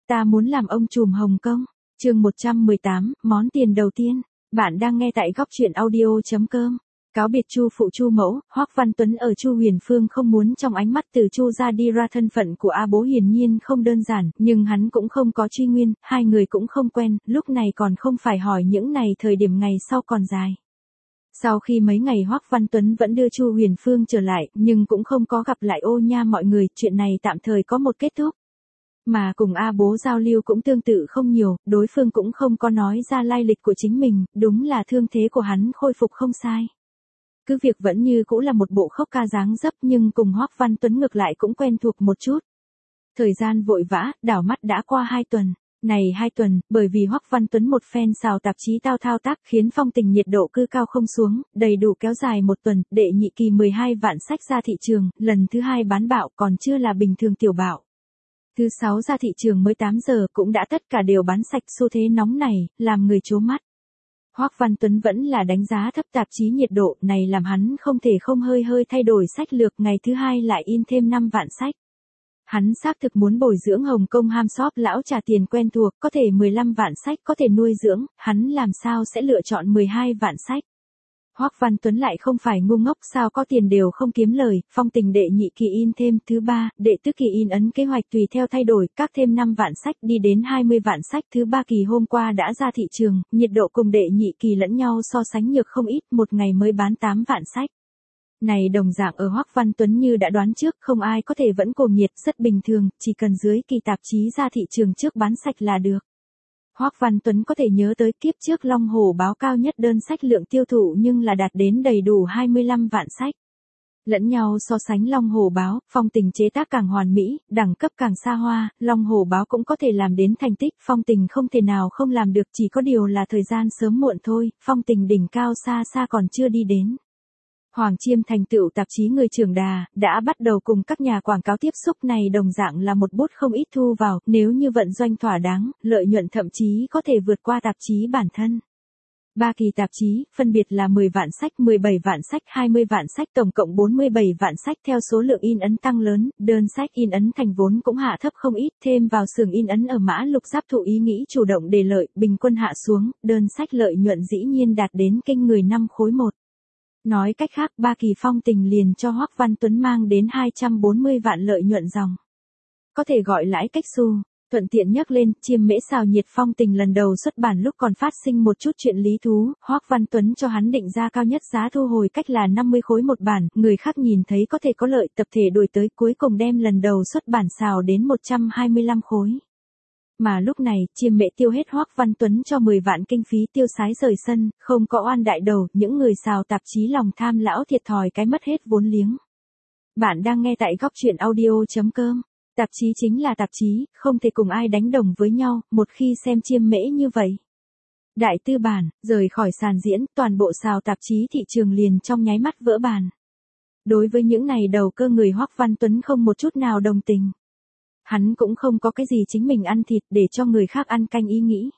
Ta muốn làm ông trùm Hồng Kông. Chương 118, món tiền đầu tiên. Bạn đang nghe tại góc truyện audio.com. Cáo biệt Chu phụ Chu mẫu, Hoắc Văn Tuấn ở Chu Huyền Phương không muốn trong ánh mắt từ Chu ra đi ra thân phận của A Bố hiển nhiên không đơn giản, nhưng hắn cũng không có truy nguyên, hai người cũng không quen, lúc này còn không phải hỏi những này, thời điểm ngày sau còn dài. Sau khi mấy ngày Hoắc Văn Tuấn vẫn đưa Chu Huyền Phương trở lại, nhưng cũng không có gặp lại Ô Nha mọi người, chuyện này tạm thời có một kết thúc. Mà cùng A Bố giao lưu cũng tương tự không nhiều, đối phương cũng không có nói ra lai lịch của chính mình, đúng là thương thế của hắn khôi phục không sai. Cứ việc vẫn như cũ là một bộ khốc ca dáng dấp, nhưng cùng Hoắc Văn Tuấn ngược lại cũng quen thuộc một chút. Thời gian vội vã, đảo mắt đã qua 2 tuần. Này 2 tuần, bởi vì Hoắc Văn Tuấn một phen xào tạp chí thao tác khiến phong tình nhiệt độ cư cao không xuống, đầy đủ kéo dài 1 tuần, đệ nhị kỳ 12 vạn sách ra thị trường, lần thứ 2 bán bạo còn chưa là bình thường tiểu bạo. Thứ 6 ra thị trường mới 8 giờ cũng đã tất cả đều bán sạch, xu thế nóng này, làm người chố mắt. Hoắc Văn Tuấn vẫn là đánh giá thấp tạp chí nhiệt độ này, làm hắn không thể không hơi thay đổi sách lược, ngày thứ 2 lại in thêm 5 vạn sách. Hắn xác thực muốn bồi dưỡng Hồng Kông ham shop lão trả tiền quen thuộc, có thể 15 vạn sách có thể nuôi dưỡng, hắn làm sao sẽ lựa chọn 12 vạn sách. Hoắc Văn Tuấn lại không phải ngu ngốc, sao có tiền đều không kiếm lời, phong tình đệ nhị kỳ in thêm, thứ 3, đệ tứ kỳ in ấn kế hoạch tùy theo thay đổi, các thêm 5 vạn sách đi đến 20 vạn sách, thứ 3 kỳ hôm qua đã ra thị trường, nhiệt độ cùng đệ nhị kỳ lẫn nhau so sánh nhược không ít, một ngày mới bán 8 vạn sách. Này đồng dạng ở Hoắc Văn Tuấn như đã đoán trước, không ai có thể vẫn cuồng nhiệt, rất bình thường, chỉ cần dưới kỳ tạp chí ra thị trường trước bán sạch là được. Hoắc Văn Tuấn có thể nhớ tới kiếp trước Long Hồ báo cao nhất đơn sách lượng tiêu thụ nhưng là đạt đến đầy đủ 25 vạn sách. Lẫn nhau so sánh Long Hồ báo, phong tình chế tác càng hoàn mỹ, đẳng cấp càng xa hoa, Long Hồ báo cũng có thể làm đến thành tích, phong tình không thể nào không làm được, chỉ có điều là thời gian sớm muộn thôi, phong tình đỉnh cao xa xa còn chưa đi đến. Hoàng Chiêm thành tựu tạp chí Người Trưởng Đà, đã bắt đầu cùng các nhà quảng cáo tiếp xúc, này đồng dạng là một bút không ít thu vào, nếu như vận doanh thỏa đáng, lợi nhuận thậm chí có thể vượt qua tạp chí bản thân. 3 kỳ tạp chí, phân biệt là 10 vạn sách, 17 vạn sách, 20 vạn sách, tổng cộng 47 vạn sách, theo số lượng in ấn tăng lớn, đơn sách in ấn thành vốn cũng hạ thấp không ít, thêm vào xưởng in ấn ở Mã Lục Giáp thụ ý nghĩ chủ động đề lợi, bình quân hạ xuống, đơn sách lợi nhuận dĩ nhiên đạt đến kinh người 5 khối 1. Nói cách khác, 3 kỳ phong tình liền cho Hoắc Văn Tuấn mang đến 240 vạn lợi nhuận dòng. Có thể gọi lãi cách xu. Thuận tiện nhắc lên, Chiêm Mễ xào nhiệt phong tình lần đầu xuất bản lúc còn phát sinh một chút chuyện lý thú, Hoắc Văn Tuấn cho hắn định ra cao nhất giá thu hồi cách là 50 khối một bản, người khác nhìn thấy có thể có lợi, tập thể đuổi tới, cuối cùng đem lần đầu xuất bản xào đến 125 khối. Mà lúc này, Chiêm Mễ tiêu hết Hoắc Văn Tuấn cho 10 vạn kinh phí tiêu sái rời sân, không có oan đại đầu, những người xào tạp chí lòng tham lão thiệt thòi cái mất hết vốn liếng. Bạn đang nghe tại góc truyện audio.com. Tạp chí chính là tạp chí, không thể cùng ai đánh đồng với nhau, một khi xem Chiêm Mễ như vậy. Đại tư bản, rời khỏi sàn diễn, toàn bộ xào tạp chí thị trường liền trong nháy mắt vỡ bàn. Đối với những này đầu cơ người Hoắc Văn Tuấn không một chút nào đồng tình. Hắn cũng không có cái gì chính mình ăn thịt để cho người khác ăn canh ý nghĩ.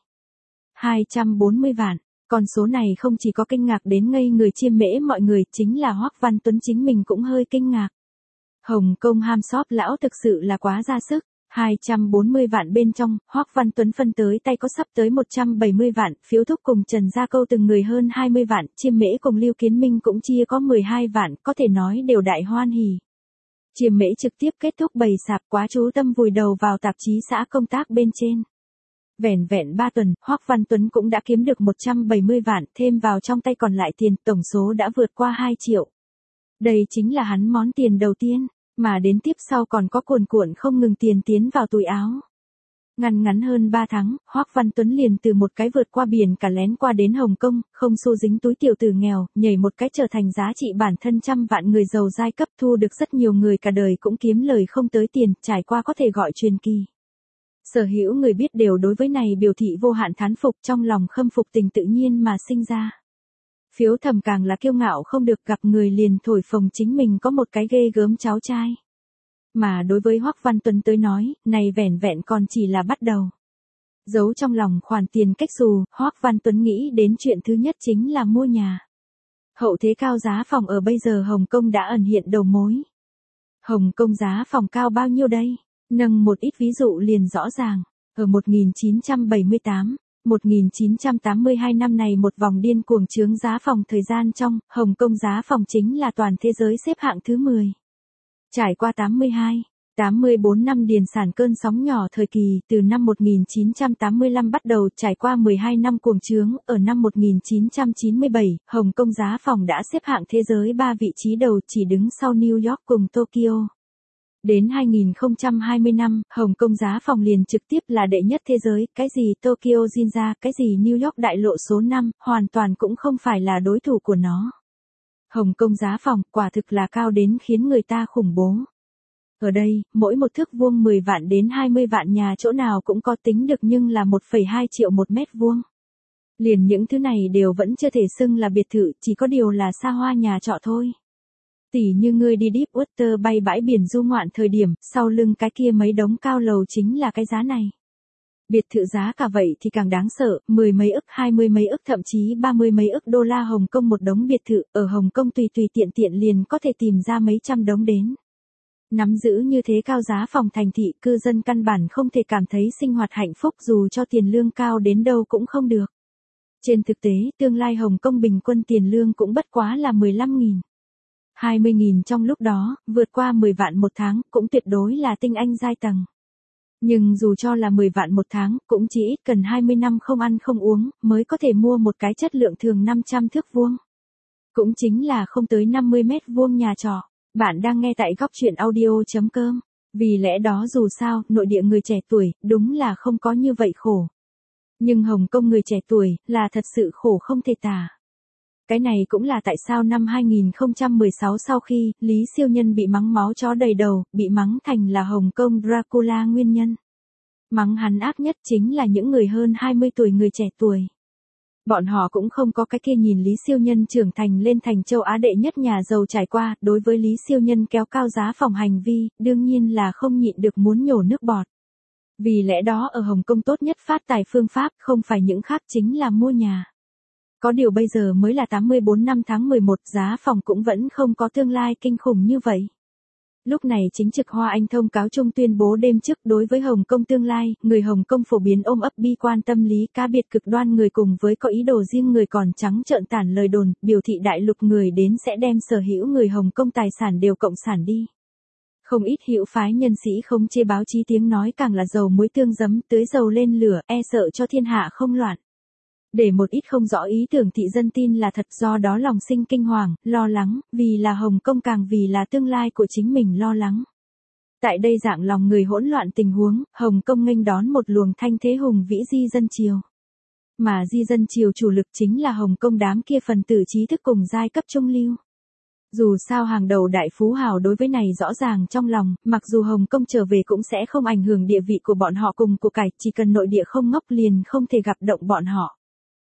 240 vạn, con số này không chỉ có kinh ngạc đến ngây người Chiêm Mễ mọi người, chính là Hoắc Văn Tuấn chính mình cũng hơi kinh ngạc. Hồng Kông ham shop lão thực sự là quá ra sức. 240 vạn bên trong, Hoắc Văn Tuấn phân tới tay có sắp tới 170 vạn, Phiếu Thúc cùng Trần Gia Câu từng người hơn 20 vạn, Chiêm Mễ cùng Lưu Kiến Minh cũng chia có 12 vạn, có thể nói đều đại hoan hỉ. Chiêm Mễ trực tiếp kết thúc bày sạp, quá chú tâm vùi đầu vào tạp chí xã công tác bên trên. Vẻn vẹn 3 tuần, Hoắc Văn Tuấn cũng đã kiếm được 170 vạn, thêm vào trong tay còn lại tiền, tổng số đã vượt qua 2 triệu. Đây chính là hắn món tiền đầu tiên, mà đến tiếp sau còn có cuồn cuộn không ngừng tiền tiến vào túi áo. Ngắn hơn 3 tháng, Hoắc Văn Tuấn liền từ một cái vượt qua biển cả lén qua đến Hồng Kông, không xu dính túi tiểu tử nghèo, nhảy một cái trở thành giá trị bản thân trăm vạn người giàu giai cấp, thu được rất nhiều người cả đời cũng kiếm lời không tới tiền, trải qua có thể gọi truyền kỳ. Sở hữu người biết đều đối với này biểu thị vô hạn thán phục, trong lòng khâm phục tình tự nhiên mà sinh ra. Phiếu Thẩm càng là kiêu ngạo không được, gặp người liền thổi phồng chính mình có một cái ghê gớm cháu trai. Mà đối với Hoắc Văn Tuấn tới nói, này vẻn vẹn còn chỉ là bắt đầu. Giấu trong lòng khoản tiền cách xù, Hoắc Văn Tuấn nghĩ đến chuyện thứ nhất chính là mua nhà. Hậu thế cao giá phòng ở bây giờ Hồng Kông đã ẩn hiện đầu mối. Hồng Kông giá phòng cao bao nhiêu đây? Nâng một ít ví dụ liền rõ ràng. Ở 1978, 1982 năm này một vòng điên cuồng chướng giá phòng thời gian trong, Hồng Kông giá phòng chính là toàn thế giới xếp hạng thứ 10. Trải qua 84 năm điền sản cơn sóng nhỏ thời kỳ, từ năm 1985 bắt đầu trải qua 12 năm cuồng chướng, ở năm 1997, Hồng Kông giá phòng đã xếp hạng thế giới 3 vị trí đầu chỉ đứng sau New York cùng Tokyo. Đến 2020 năm, Hồng Kông giá phòng liền trực tiếp là đệ nhất thế giới, cái gì Tokyo Ginza, cái gì New York đại lộ số 5, hoàn toàn cũng không phải là đối thủ của nó. Hồng Kông giá phòng quả thực là cao đến khiến người ta khủng bố. Ở đây, mỗi một thước vuông 10 vạn đến 20 vạn nhà chỗ nào cũng có tính được nhưng là 1,2 triệu một mét vuông. Liền những thứ này đều vẫn chưa thể xưng là biệt thự, chỉ có điều là xa hoa nhà trọ thôi. Tỉ như ngươi đi Deep Water bay bãi biển du ngoạn thời điểm, sau lưng cái kia mấy đống cao lầu chính là cái giá này. Biệt thự giá cả vậy thì càng đáng sợ, 10 mấy ức, 20 mấy ức thậm chí 30 mấy ức đô la Hồng Kông một đống biệt thự, ở Hồng Kông tùy tiện liền có thể tìm ra mấy trăm đống đến. Nắm giữ như thế cao giá phòng thành thị, cư dân căn bản không thể cảm thấy sinh hoạt hạnh phúc dù cho tiền lương cao đến đâu cũng không được. Trên thực tế, tương lai Hồng Kông bình quân tiền lương cũng bất quá là 15.000. 20.000 trong lúc đó, vượt qua 10 vạn một tháng, cũng tuyệt đối là tinh anh giai tầng. Nhưng dù cho là 10 vạn một tháng, cũng chỉ ít cần 20 năm không ăn không uống, mới có thể mua một cái chất lượng thường 500 thước vuông. Cũng chính là không tới 50 mét vuông nhà trọ. Bạn đang nghe tại góc chuyện audio.com. Vì lẽ đó dù sao, nội địa người trẻ tuổi, đúng là không có như vậy khổ. Nhưng Hồng Kông người trẻ tuổi, là thật sự khổ không thể tả. Cái này cũng là tại sao năm 2016 sau khi, Lý Siêu Nhân bị mắng máu chó đầy đầu, bị mắng thành là Hồng Kông Dracula nguyên nhân. Mắng hắn ác nhất chính là những người hơn 20 tuổi người trẻ tuổi. Bọn họ cũng không có cái kia nhìn Lý Siêu Nhân trưởng thành lên thành châu Á đệ nhất nhà giàu trải qua, đối với Lý Siêu Nhân kéo cao giá phòng hành vi, đương nhiên là không nhịn được muốn nhổ nước bọt. Vì lẽ đó ở Hồng Kông tốt nhất phát tài phương pháp không phải những khác chính là mua nhà. Có điều bây giờ mới là 84 năm tháng 11, giá phòng cũng vẫn không có tương lai kinh khủng như vậy. Lúc này chính trực Hoa Anh thông cáo chung tuyên bố đêm trước đối với Hồng Kông tương lai, người Hồng Kông phổ biến ôm ấp bi quan tâm lý cá biệt cực đoan người cùng với có ý đồ riêng người còn trắng trợn tản lời đồn, biểu thị đại lục người đến sẽ đem sở hữu người Hồng Kông tài sản đều cộng sản đi. Không ít hữu phái nhân sĩ không chê báo chí tiếng nói càng là dầu muối tương giấm tưới dầu lên lửa, e sợ cho thiên hạ không loạn. Để một ít không rõ ý tưởng thị dân tin là thật, do đó lòng sinh kinh hoàng, lo lắng, vì là Hồng Kông càng vì là tương lai của chính mình lo lắng. Tại đây dạng lòng người hỗn loạn tình huống, Hồng Kông nghênh đón một luồng thanh thế hùng vĩ di dân triều. Mà di dân triều chủ lực chính là Hồng Kông đám kia phần tử trí thức cùng giai cấp trung lưu. Dù sao hàng đầu đại phú hào đối với này rõ ràng trong lòng, mặc dù Hồng Kông trở về cũng sẽ không ảnh hưởng địa vị của bọn họ cùng của cải, chỉ cần nội địa không ngốc liền không thể gặp động bọn họ.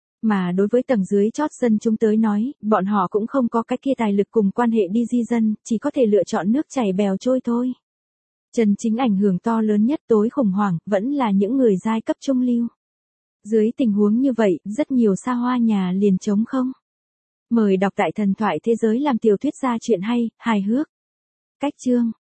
Mà đối với tầng dưới chót dân chúng tới nói, bọn họ cũng không có cái kia tài lực cùng quan hệ đi di dân, chỉ có thể lựa chọn nước chảy bèo trôi thôi. Chân chính ảnh hưởng to lớn nhất tối khủng hoảng, vẫn là những người giai cấp trung lưu. Dưới tình huống như vậy, rất nhiều xa hoa nhà liền trống không. Mời đọc tại Thần thoại thế giới làm tiểu thuyết gia chuyện hay, hài hước. Cách chương